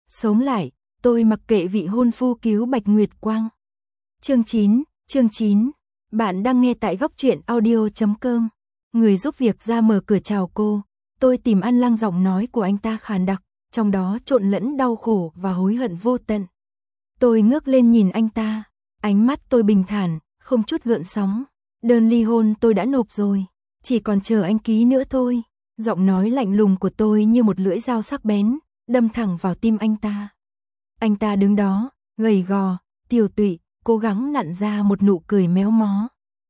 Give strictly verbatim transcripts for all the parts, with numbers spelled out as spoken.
Sống lại, tôi mặc kệ vị hôn phu cứu Bạch Nguyệt Quang. Chương chín, chương chín. Bạn đang nghe tại góc truyện audio chấm com. Người giúp việc ra mở cửa chào cô. Tôi tìm ăn lăng, giọng nói của anh ta khàn đặc, trong đó trộn lẫn đau khổ và hối hận vô tận. Tôi ngước lên nhìn anh ta, ánh mắt tôi bình thản, không chút gợn sóng. Đơn ly hôn tôi đã nộp rồi, chỉ còn chờ anh ký nữa thôi. Giọng nói lạnh lùng của tôi như một lưỡi dao sắc bén, đâm thẳng vào tim anh ta. Anh ta đứng đó, gầy gò, tiều tụy, cố gắng nặn ra một nụ cười méo mó.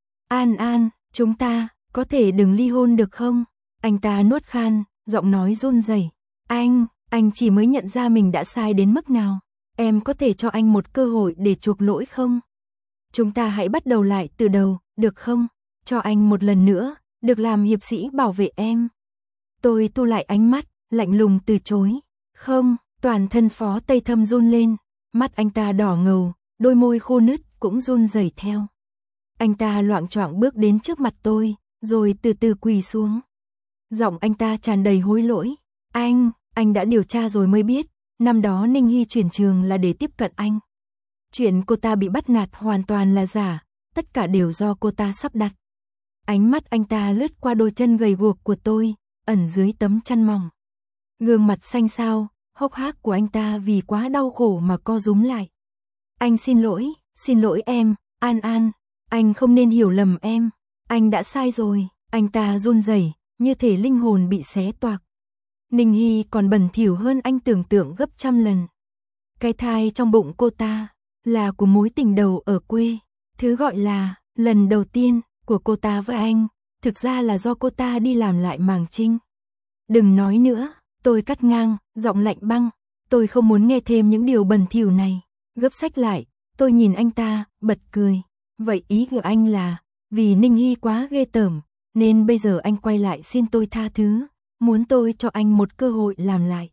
An An, chúng ta, có thể đừng ly hôn được không? Anh ta nuốt khan, giọng nói run rẩy. Anh, anh chỉ mới nhận ra mình đã sai đến mức nào. Em có thể cho anh một cơ hội để chuộc lỗi không? Chúng ta hãy bắt đầu lại từ đầu, được không? Cho anh một lần nữa, được làm hiệp sĩ bảo vệ em. Tôi thu lại ánh mắt, lạnh lùng từ chối. Không, toàn thân Phó Tây Thâm run lên, mắt anh ta đỏ ngầu, đôi môi khô nứt cũng run rẩy theo. Anh ta loạng choạng bước đến trước mặt tôi, rồi từ từ quỳ xuống. Giọng anh ta tràn đầy hối lỗi. Anh, anh đã điều tra rồi mới biết, năm đó Ninh Hy chuyển trường là để tiếp cận anh. Chuyện cô ta bị bắt nạt hoàn toàn là giả, tất cả đều do cô ta sắp đặt. Ánh mắt anh ta lướt qua đôi chân gầy guộc của tôi, ẩn dưới tấm chăn mỏng. Gương mặt xanh xao, hốc hác của anh ta vì quá đau khổ mà co rúm lại. Anh xin lỗi, xin lỗi em, An An, anh không nên hiểu lầm em, anh đã sai rồi. Anh ta run rẩy, như thể linh hồn bị xé toạc. Ninh Hy còn bẩn thỉu hơn anh tưởng tượng gấp trăm lần. Cái thai trong bụng cô ta là của mối tình đầu ở quê, thứ gọi là lần đầu tiên của cô ta với anh, thực ra là do cô ta đi làm lại màng trinh. Đừng nói nữa, tôi cắt ngang, giọng lạnh băng, tôi không muốn nghe thêm những điều bẩn thỉu này. Gấp sách lại, tôi nhìn anh ta, bật cười. Vậy ý của anh là, vì Ninh Hy quá ghê tởm, nên bây giờ anh quay lại xin tôi tha thứ, muốn tôi cho anh một cơ hội làm lại.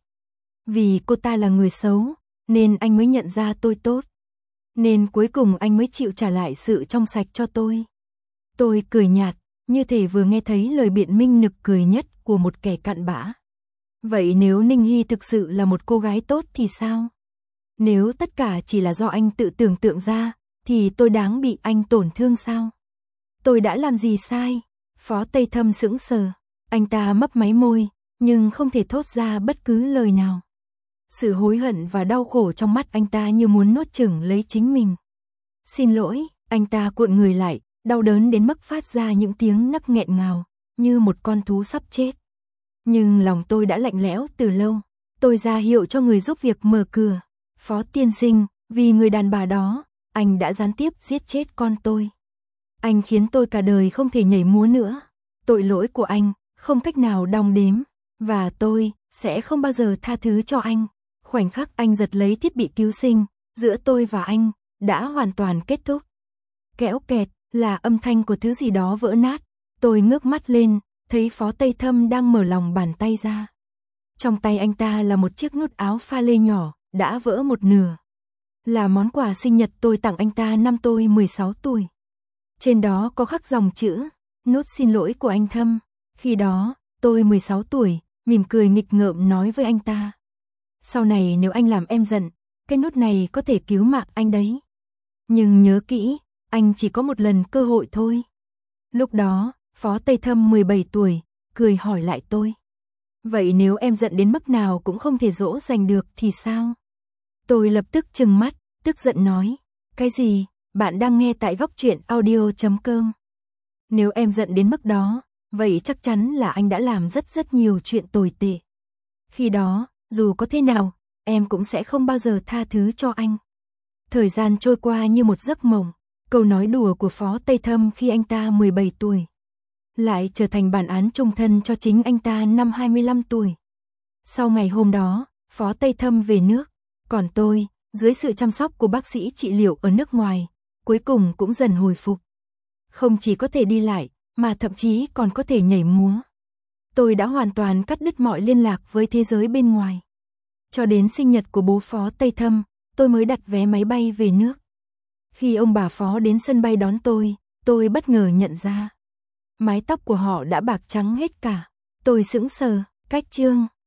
Vì cô ta là người xấu, nên anh mới nhận ra tôi tốt. Nên cuối cùng anh mới chịu trả lại sự trong sạch cho tôi. Tôi cười nhạt, như thể vừa nghe thấy lời biện minh nực cười nhất của một kẻ cặn bã. Vậy nếu Ninh Hy thực sự là một cô gái tốt thì sao? Nếu tất cả chỉ là do anh tự tưởng tượng ra, thì tôi đáng bị anh tổn thương sao? Tôi đã làm gì sai? Phó Tây Thâm sững sờ, anh ta mấp máy môi, nhưng không thể thốt ra bất cứ lời nào. Sự hối hận và đau khổ trong mắt anh ta như muốn nuốt chửng lấy chính mình. Xin lỗi, anh ta cuộn người lại, đau đớn đến mức phát ra những tiếng nấc nghẹn ngào, như một con thú sắp chết. Nhưng lòng tôi đã lạnh lẽo từ lâu. Tôi ra hiệu cho người giúp việc mở cửa. Phó tiên sinh, vì người đàn bà đó, anh đã gián tiếp giết chết con tôi. Anh khiến tôi cả đời không thể nhảy múa nữa. Tội lỗi của anh, không cách nào đong đếm. Và tôi, sẽ không bao giờ tha thứ cho anh. Khoảnh khắc anh giật lấy thiết bị cứu sinh, giữa tôi và anh, đã hoàn toàn kết thúc. Kéo kẹt, là âm thanh của thứ gì đó vỡ nát. Tôi ngước mắt lên, thấy Phó Tây Thâm đang mở lòng bàn tay ra. Trong tay anh ta là một chiếc nút áo pha lê nhỏ, đã vỡ một nửa. Là món quà sinh nhật tôi tặng anh ta năm tôi mười sáu tuổi. Trên đó có khắc dòng chữ, nút xin lỗi của anh Thâm. Khi đó, tôi mười sáu tuổi, mỉm cười nghịch ngợm nói với anh ta. Sau này nếu anh làm em giận, cái nút này có thể cứu mạng anh đấy. Nhưng nhớ kỹ, anh chỉ có một lần cơ hội thôi. Lúc đó, Phó Tây Thâm mười bảy tuổi, cười hỏi lại tôi. Vậy nếu em giận đến mức nào cũng không thể dỗ dành được thì sao? Tôi lập tức trừng mắt, tức giận nói. Cái gì? Bạn đang nghe tại góc truyện audio chấm com. Nếu em giận đến mức đó, vậy chắc chắn là anh đã làm rất rất nhiều chuyện tồi tệ. Khi đó, dù có thế nào, em cũng sẽ không bao giờ tha thứ cho anh. Thời gian trôi qua như một giấc mộng, câu nói đùa của Phó Tây Thâm khi anh ta mười bảy tuổi lại trở thành bản án chung thân cho chính anh ta năm hai mươi lăm tuổi. Sau ngày hôm đó, Phó Tây Thâm về nước, còn tôi, dưới sự chăm sóc của bác sĩ trị liệu ở nước ngoài, cuối cùng cũng dần hồi phục. Không chỉ có thể đi lại, mà thậm chí còn có thể nhảy múa. Tôi đã hoàn toàn cắt đứt mọi liên lạc với thế giới bên ngoài. Cho đến sinh nhật của bố Phó Tây Thâm, tôi mới đặt vé máy bay về nước. Khi ông bà Phó đến sân bay đón tôi, tôi bất ngờ nhận ra. Mái tóc của họ đã bạc trắng hết cả. Tôi sững sờ, cách chương.